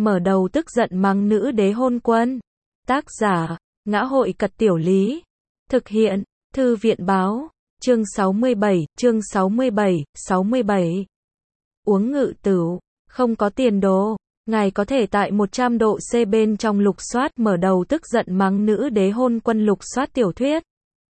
mở đầu tức giận mắng nữ đế hôn quân. Tác giả, Ngã hội Cật Tiểu Lý. Thực hiện, Thư viện báo. Chương 67, chương 67. Uống ngự tửu, không có tiền đồ. Ngài có thể tại 100 độ C bên trong lục soát mở đầu tức giận mắng nữ đế hôn quân lục soát tiểu thuyết.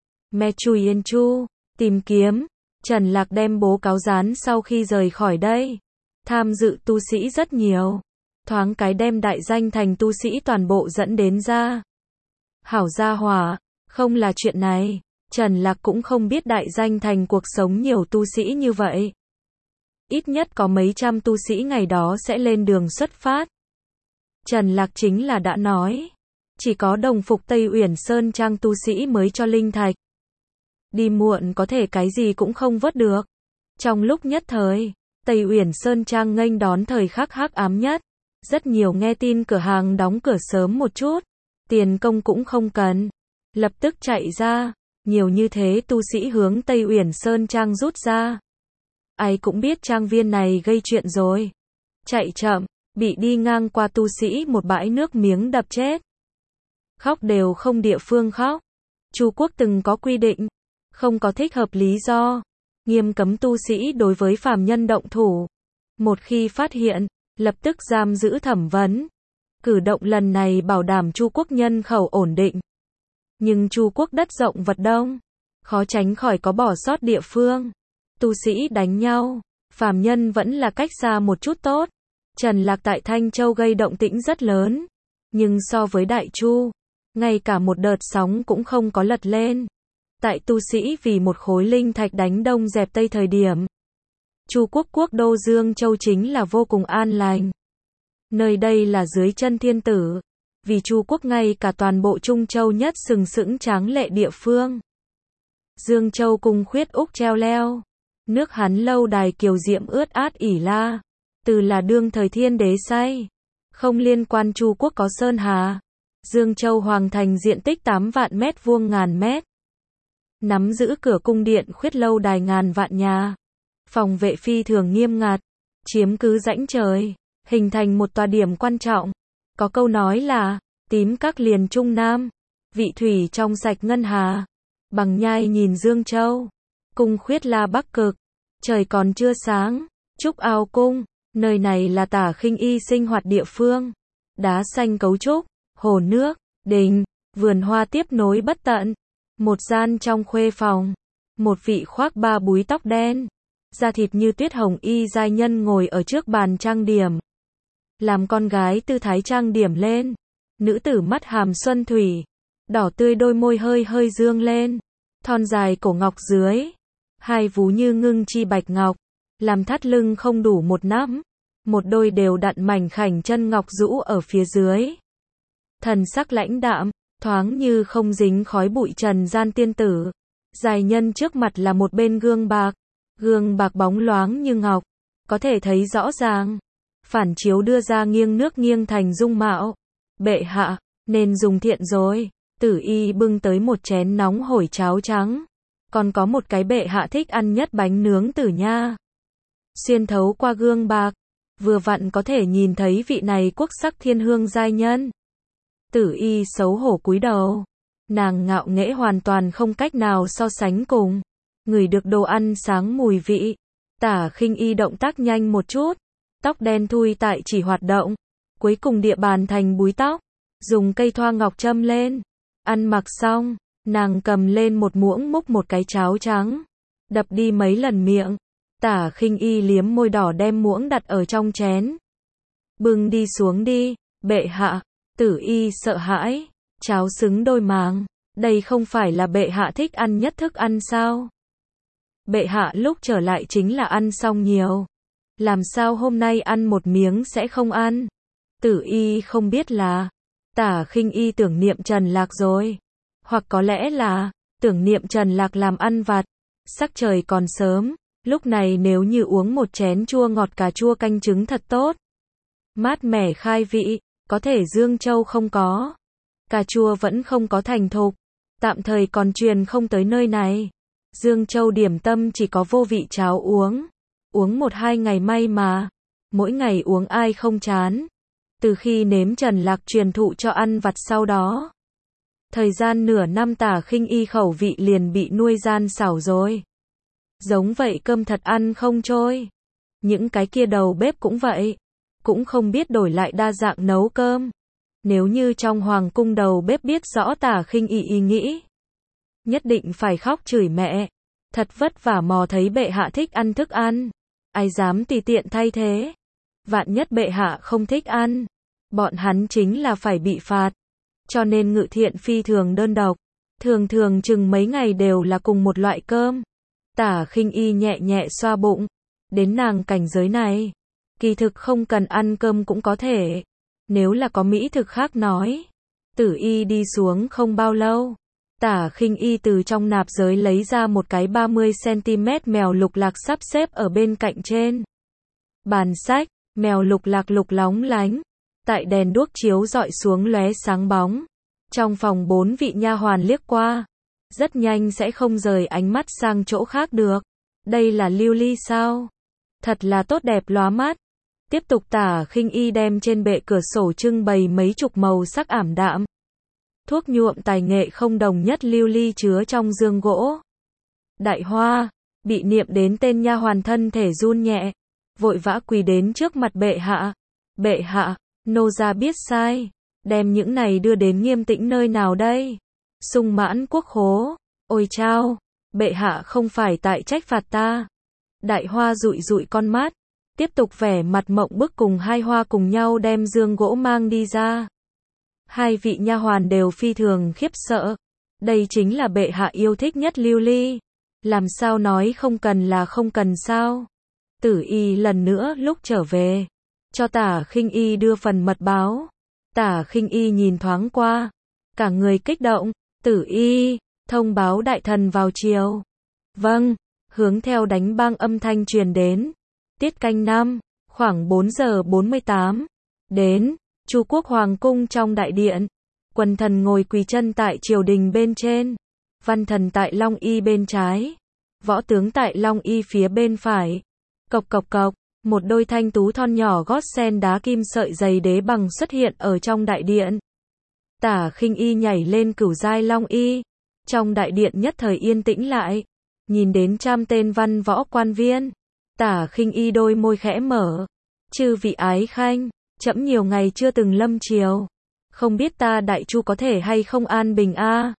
Me Chui Yên Chu, tìm kiếm. Trần Lạc đem bố cáo dán sau khi rời khỏi đây. Tham dự tu sĩ rất nhiều. Thoáng cái đem đại danh thành tu sĩ toàn bộ dẫn đến ra. Hảo gia hỏa, không là chuyện này. Trần Lạc cũng không biết đại danh thành cuộc sống nhiều tu sĩ như vậy. Ít nhất có mấy trăm tu sĩ ngày đó sẽ lên đường xuất phát. Trần Lạc chính là đã nói. Chỉ có đồng phục Tây Uyển Sơn Trang tu sĩ mới cho linh thạch. Đi muộn có thể cái gì cũng không vớt được. Trong lúc nhất thời, Tây Uyển Sơn Trang nghênh đón thời khắc hắc ám nhất. Rất nhiều nghe tin cửa hàng đóng cửa sớm một chút. Tiền công cũng không cần. Lập tức chạy ra. Nhiều như thế tu sĩ hướng Tây Uyển Sơn Trang rút ra. Ai cũng biết trang viên này gây chuyện rồi. Chạy chậm, bị đi ngang qua tu sĩ một bãi nước miếng đập chết. Khóc đều không địa phương khóc. Chu quốc từng có quy định, không có thích hợp lý do, nghiêm cấm tu sĩ đối với phàm nhân động thủ. Một khi phát hiện, lập tức giam giữ thẩm vấn. Cử động lần này bảo đảm Chu quốc nhân khẩu ổn định. Nhưng Chu quốc đất rộng vật đông, khó tránh khỏi có bỏ sót địa phương. Tu sĩ đánh nhau, phàm nhân vẫn là cách xa một chút tốt. Trần Lạc tại Thanh Châu gây động tĩnh rất lớn, nhưng so với Đại Chu, ngay cả một đợt sóng cũng không có lật lên. Tại tu sĩ vì một khối linh thạch đánh đông dẹp tây thời điểm, Chu quốc quốc đô Dương Châu chính là vô cùng an lành. Nơi đây là dưới chân thiên tử, vì Chu quốc ngay cả toàn bộ Trung Châu nhất sừng sững tráng lệ địa phương. Dương Châu cung khuyết úc treo leo, nước hắn lâu đài kiều diệm ướt át ỉ la, từ là đương thời thiên đế say, không liên quan Chu quốc có sơn hà. Dương Châu hoàng thành diện tích 8 vạn mét vuông ngàn mét. Nắm giữ cửa cung điện khuyết lâu đài ngàn vạn nhà. Phòng vệ phi thường nghiêm ngặt, chiếm cứ rãnh trời, hình thành một tòa điểm quan trọng. Có câu nói là, tím các liền Trung Nam, vị thủy trong sạch ngân hà. Bằng nhai nhìn Dương Châu, cung khuyết la bắc cực, trời còn chưa sáng, trúc ao cung, nơi này là Tả Khinh Y sinh hoạt địa phương. Đá xanh cấu trúc, hồ nước, đình, vườn hoa tiếp nối bất tận. Một gian trong khuê phòng, một vị khoác ba búi tóc đen, da thịt như tuyết hồng y giai nhân ngồi ở trước bàn trang điểm. Làm con gái tư thái trang điểm lên, nữ tử mắt hàm xuân thủy, đỏ tươi đôi môi hơi hơi dương lên, thon dài cổ ngọc dưới, hai vú như ngưng chi bạch ngọc, làm thắt lưng không đủ một nắm, một đôi đều đặn mảnh khảnh chân ngọc rũ ở phía dưới. Thần sắc lãnh đạm, thoáng như không dính khói bụi trần gian tiên tử. Giai nhân trước mặt là một bên gương bạc bóng loáng như ngọc, có thể thấy rõ ràng. Phản chiếu đưa ra nghiêng nước nghiêng thành dung mạo. Bệ hạ, nên dùng thiện rồi. Tử y bưng tới một chén nóng hổi cháo trắng. Còn có một cái bệ hạ thích ăn nhất bánh nướng tử nha. Xuyên thấu qua gương bạc, vừa vặn có thể nhìn thấy vị này quốc sắc thiên hương giai nhân. Tử y xấu hổ cúi đầu. Nàng ngạo nghễ hoàn toàn không cách nào so sánh cùng. Ngửi được đồ ăn sáng mùi vị. Tả Khinh Y động tác nhanh một chút. Tóc đen thui tại chỉ hoạt động. Cuối cùng địa bàn thành búi tóc. Dùng cây thoa ngọc châm lên. Ăn mặc xong, nàng cầm lên một muỗng múc một cái cháo trắng. Đập đi mấy lần miệng. Tả Khinh Y liếm môi đỏ đem muỗng đặt ở trong chén. Bưng đi xuống đi, bệ hạ. Tử y sợ hãi, cháo xứng đôi màng, đây không phải là bệ hạ thích ăn nhất thức ăn sao? Bệ hạ lúc trở lại chính là ăn xong nhiều, làm sao hôm nay ăn một miếng sẽ không ăn? Tử y không biết là, Tả Khinh Y tưởng niệm Trần Lạc rồi, hoặc có lẽ là, tưởng niệm Trần Lạc làm ăn vặt, sắc trời còn sớm, lúc này nếu như uống một chén chua ngọt cà chua canh trứng thật tốt, mát mẻ khai vị. Có thể Dương Châu không có. Cà chua vẫn không có thành thục. Tạm thời còn truyền không tới nơi này. Dương Châu điểm tâm chỉ có vô vị cháo uống. Uống 1-2 ngày may mà. Mỗi ngày uống ai không chán. Từ khi nếm Trần Lạc truyền thụ cho ăn vặt sau đó, thời gian nửa năm Tả Khinh Y khẩu vị liền bị nuôi gian xảo rồi. Giống vậy cơm thật ăn không trôi. Những cái kia đầu bếp cũng vậy, cũng không biết đổi lại đa dạng nấu cơm. Nếu như trong hoàng cung đầu bếp biết rõ Tả Khinh Y ý nghĩ, nhất định phải khóc chửi mẹ. Thật vất vả mò thấy bệ hạ thích ăn thức ăn, ai dám tùy tiện thay thế. Vạn nhất bệ hạ không thích ăn, bọn hắn chính là phải bị phạt. Cho nên Ngự Thiện phi thường đơn độc, thường thường chừng mấy ngày đều là cùng một loại cơm. Tả Khinh Y nhẹ nhẹ xoa bụng, đến nàng cảnh giới này, kỳ thực không cần ăn cơm cũng có thể. Nếu là có mỹ thực khác nói. Tử Y đi xuống không bao lâu, Tả Khinh Y từ trong nạp giới lấy ra một cái 30cm mèo lục lạc sắp xếp ở bên cạnh trên bàn sách. Mèo lục lạc lục lóng lánh, tại đèn đuốc chiếu rọi xuống lóe sáng bóng. Trong phòng 4 vị nha hoàn liếc qua, rất nhanh sẽ không rời ánh mắt sang chỗ khác được. Đây là lưu ly sao? Thật là tốt đẹp lóa mắt. Tiếp tục Tả Khinh Y đem trên bệ cửa sổ trưng bày mấy chục màu sắc ảm đạm. Thuốc nhuộm tài nghệ không đồng nhất lưu ly chứa trong dương gỗ. Đại Hoa, bị niệm đến tên nha hoàn thân thể run nhẹ, vội vã quỳ đến trước mặt bệ hạ. Bệ hạ, nô gia biết sai, đem những này đưa đến Nghiêm Tĩnh nơi nào đây? Sung Mãn Quốc khố. Ôi chao, bệ hạ không phải tại trách phạt ta. Đại Hoa dụi dụi con mắt, tiếp tục vẻ mặt mộng bức cùng hai hoa cùng nhau đem dương gỗ mang đi ra. Hai vị nha hoàn đều phi thường khiếp sợ. Đây chính là bệ hạ yêu thích nhất lưu ly. Làm sao nói không cần là không cần sao? Tử Y lần nữa lúc trở về, cho Tả Khinh Y đưa phần mật báo. Tả Khinh Y nhìn thoáng qua, cả người kích động. Tử Y, thông báo đại thần vào chiều. Vâng, hướng theo đánh bang âm thanh truyền đến. Tiết canh 5, khoảng 4 giờ 48. Đến, Chu Quốc Hoàng cung trong đại điện. Quần thần ngồi quỳ chân tại triều đình bên trên. Văn thần tại Long Y bên trái. Võ tướng tại Long Y phía bên phải. Cộc cộc cộc, một đôi thanh tú thon nhỏ gót sen đá kim sợi giày đế bằng xuất hiện ở trong đại điện. Tả Khinh Y nhảy lên cửu giai Long Y. Trong đại điện nhất thời yên tĩnh lại. Nhìn đến trăm tên văn võ quan viên. Tả Khinh Y đôi môi khẽ mở. Chư vị ái khanh, trẫm nhiều ngày chưa từng lâm triều. Không biết ta đại chu có thể hay không an bình a?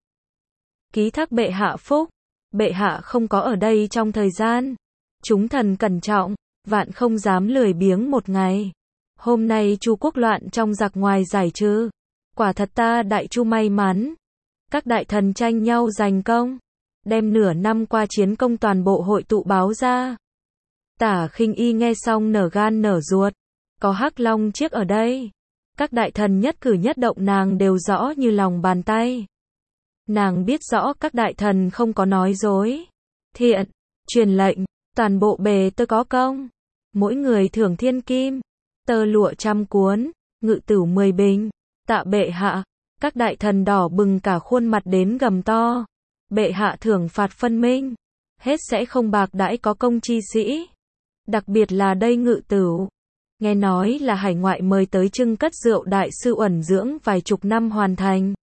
Ký thác bệ hạ phúc. Bệ hạ không có ở đây trong thời gian. Chúng thần cẩn trọng, vạn không dám lười biếng một ngày. Hôm nay Chu quốc loạn trong giặc ngoài giải trừ. Quả thật ta đại chu may mắn. Các đại thần tranh nhau giành công. Đem nửa năm qua chiến công toàn bộ hội tụ báo ra. Tả Khinh Y nghe xong nở gan nở ruột. Có Hắc Long chiếc ở đây. Các đại thần nhất cử nhất động nàng đều rõ như lòng bàn tay. Nàng biết rõ các đại thần không có nói dối. Thiện, truyền lệnh, toàn bộ bề tôi có công. Mỗi người thưởng thiên kim, tơ lụa 100 cuốn, ngự tửu 10 bình. Tạ bệ hạ, các đại thần đỏ bừng cả khuôn mặt đến gầm to. Bệ hạ thưởng phạt phân minh, hết sẽ không bạc đãi có công chi sĩ. Đặc biệt là đây ngự tửu. Nghe nói là hải ngoại mời tới trưng cất rượu đại sư uẩn dưỡng vài chục năm hoàn thành.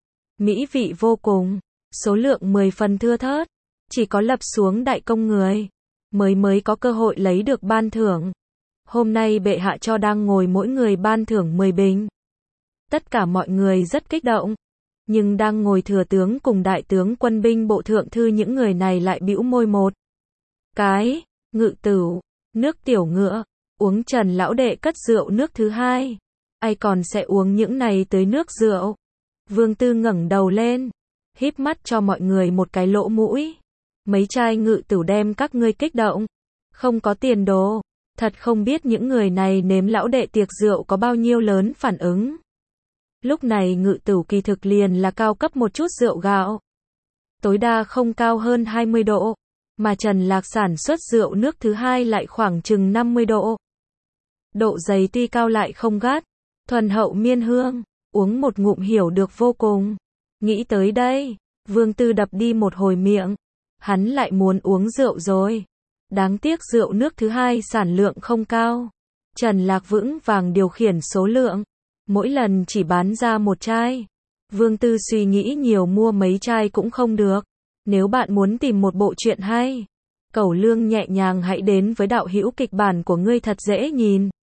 Mỹ vị vô cùng, số lượng 10 phần thưa thớt, chỉ có lập xuống đại công người mới có cơ hội lấy được ban thưởng. Hôm nay bệ hạ cho đang ngồi mỗi người ban thưởng 10 bình. Tất cả mọi người rất kích động, nhưng đang ngồi thừa tướng cùng đại tướng quân binh bộ thượng thư những người này lại bĩu môi một cái. Ngự tửu, nước tiểu ngựa, uống Trần lão đệ cất rượu nước thứ hai, ai còn sẽ uống những này tới nước rượu. Vương Tư ngẩng đầu lên, híp mắt cho mọi người một cái lỗ mũi. Mấy chai ngự tửu đem các ngươi kích động, không có tiền đồ, thật không biết những người này nếm lão đệ tiệc rượu có bao nhiêu lớn phản ứng. Lúc này ngự tửu kỳ thực liền là cao cấp một chút rượu gạo, tối đa không cao hơn 20 độ, mà Trần Lạc sản xuất rượu nước thứ hai lại khoảng chừng 50 độ. Độ dày tuy cao lại không gắt, thuần hậu miên hương, uống một ngụm hiểu được vô cùng. Nghĩ tới đây, Vương Tư đập đi một hồi miệng, hắn lại muốn uống rượu rồi. Đáng tiếc rượu nước thứ hai sản lượng không cao. Trần Lạc vững vàng điều khiển số lượng, Mỗi lần chỉ bán ra một chai. Vương Tư suy nghĩ nhiều mua mấy chai cũng không được. Nếu bạn muốn tìm một bộ truyện hay, Cẩu Lương nhẹ nhàng hãy đến với đạo hữu kịch bản của ngươi thật dễ nhìn.